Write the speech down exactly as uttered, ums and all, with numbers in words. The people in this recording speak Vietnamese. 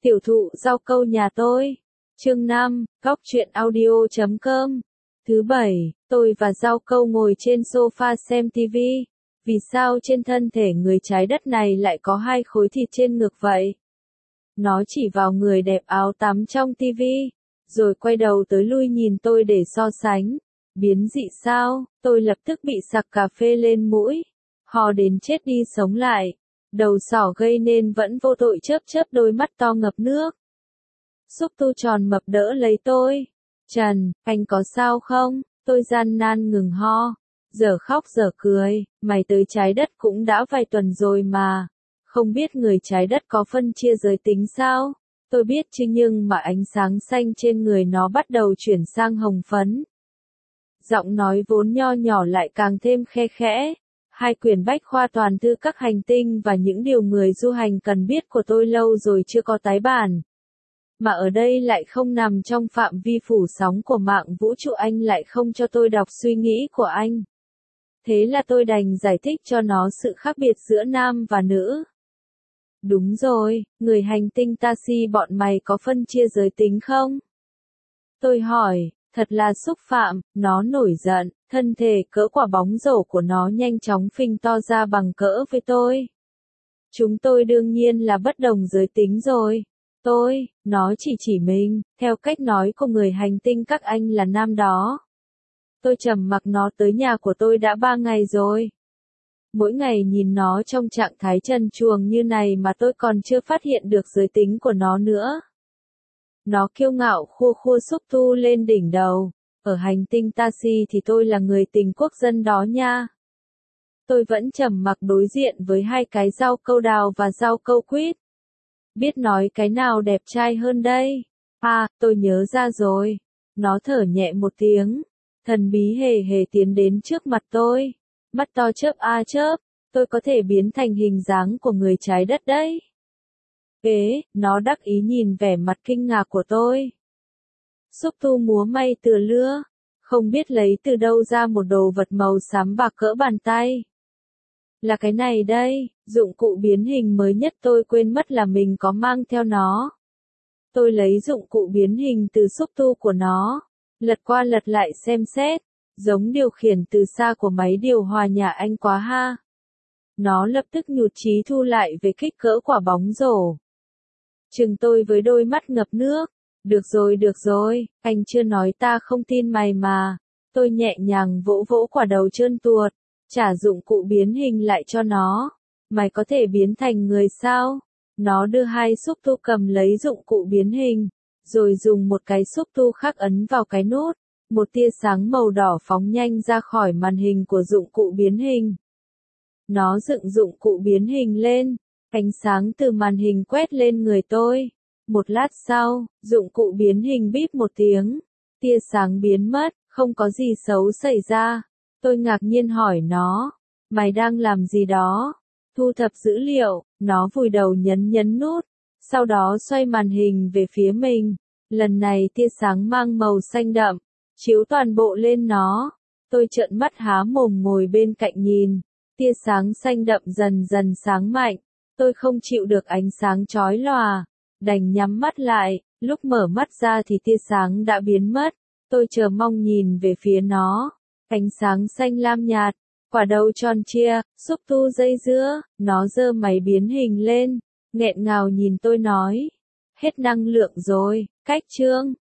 Tiểu thụ rau câu nhà tôi. Chương năm, góc truyện audio chấm com. Thứ bảy, tôi và rau câu ngồi trên sofa xem tivi. Vì sao trên thân thể người trái đất này lại có hai khối thịt trên ngực vậy? Nó chỉ vào người đẹp áo tắm trong tivi, rồi quay đầu tới lui nhìn tôi để so sánh. Biến dị sao? Tôi lập tức bị sặc cà phê lên mũi. Ho đến chết đi sống lại. Đầu sỏ gây nên vẫn vô tội chớp chớp đôi mắt to ngập nước. Xúc tu tròn mập đỡ lấy tôi. Trần, anh có sao không? Tôi gian nan ngừng ho. Giờ khóc giờ cười, mày tới trái đất cũng đã vài tuần rồi mà. Không biết người trái đất có phân chia giới tính sao? Tôi biết chứ, nhưng mà ánh sáng xanh trên người nó bắt đầu chuyển sang hồng phấn. Giọng nói vốn nho nhỏ lại càng thêm khe khẽ. Hai quyển bách khoa toàn thư các hành tinh và những điều người du hành cần biết của tôi lâu rồi chưa có tái bản. Mà ở đây lại không nằm trong phạm vi phủ sóng của mạng vũ trụ, anh lại không cho tôi đọc suy nghĩ của anh. Thế là tôi đành giải thích cho nó sự khác biệt giữa nam và nữ. Đúng rồi, người hành tinh Taxi bọn mày có phân chia giới tính không? Tôi hỏi, thật là xúc phạm, nó nổi giận, thân thể cỡ quả bóng rổ của nó nhanh chóng phình to ra bằng cỡ với tôi. Chúng tôi đương nhiên là bất đồng giới tính rồi. Tôi, nó chỉ chỉ mình, theo cách nói của người hành tinh các anh là nam đó. Tôi trầm mặc, nó tới nhà của tôi đã ba ngày rồi. Mỗi ngày nhìn nó trong trạng thái trần truồng như này mà tôi còn chưa phát hiện được giới tính của nó nữa. Nó kiêu ngạo khua khua xúc tu lên đỉnh đầu. Ở hành tinh Taxi thì tôi là người tình quốc dân đó nha. Tôi vẫn trầm mặc đối diện với hai cái rau câu đào và rau câu quýt. Biết nói cái nào đẹp trai hơn đây? À, tôi nhớ ra rồi. Nó thở nhẹ một tiếng. Thần bí hề hề tiến đến trước mặt tôi. Mắt to chớp a chớp. Tôi có thể biến thành hình dáng của người trái đất đấy. Ế, nó đắc ý nhìn vẻ mặt kinh ngạc của tôi. Xúc tu múa may tựa lưa. Không biết lấy từ đâu ra một đồ vật màu xám bạc cỡ bàn tay. Là cái này đây, dụng cụ biến hình mới nhất, tôi quên mất là mình có mang theo nó. Tôi lấy dụng cụ biến hình từ xúc tu của nó, lật qua lật lại xem xét, giống điều khiển từ xa của máy điều hòa nhà anh quá ha. Nó lập tức nhụt chí thu lại về kích cỡ quả bóng rổ. Chừng tôi với đôi mắt ngập nước. Được rồi được rồi, anh chưa nói ta không tin mày mà. Tôi nhẹ nhàng vỗ vỗ quả đầu trơn tuột. Trả dụng cụ biến hình lại cho nó. Mày có thể biến thành người sao? Nó đưa hai xúc tu cầm lấy dụng cụ biến hình, rồi dùng một cái xúc tu khác ấn vào cái nút. Một tia sáng màu đỏ phóng nhanh ra khỏi màn hình của dụng cụ biến hình. Nó dựng dụng cụ biến hình lên. Ánh sáng từ màn hình quét lên người tôi. Một lát sau, dụng cụ biến hình bíp một tiếng. Tia sáng biến mất, không có gì xấu xảy ra. Tôi ngạc nhiên hỏi nó, mày đang làm gì đó? Thu thập dữ liệu. Nó vùi đầu nhấn nhấn nút, sau đó xoay màn hình về phía mình. Lần này tia sáng mang màu xanh đậm, chiếu toàn bộ lên nó. Tôi trợn mắt há mồm ngồi bên cạnh nhìn. Tia sáng xanh đậm dần dần sáng mạnh. Tôi không chịu được ánh sáng chói lòa, đành nhắm mắt lại. Lúc mở mắt ra thì tia sáng đã biến mất. Tôi chờ mong nhìn về phía nó. Ánh sáng xanh lam nhạt, quả đầu tròn chia, xúc tu dây dưa. Nó giơ máy biến hình lên, nghẹn ngào nhìn tôi nói. Hết năng lượng rồi, cách chương.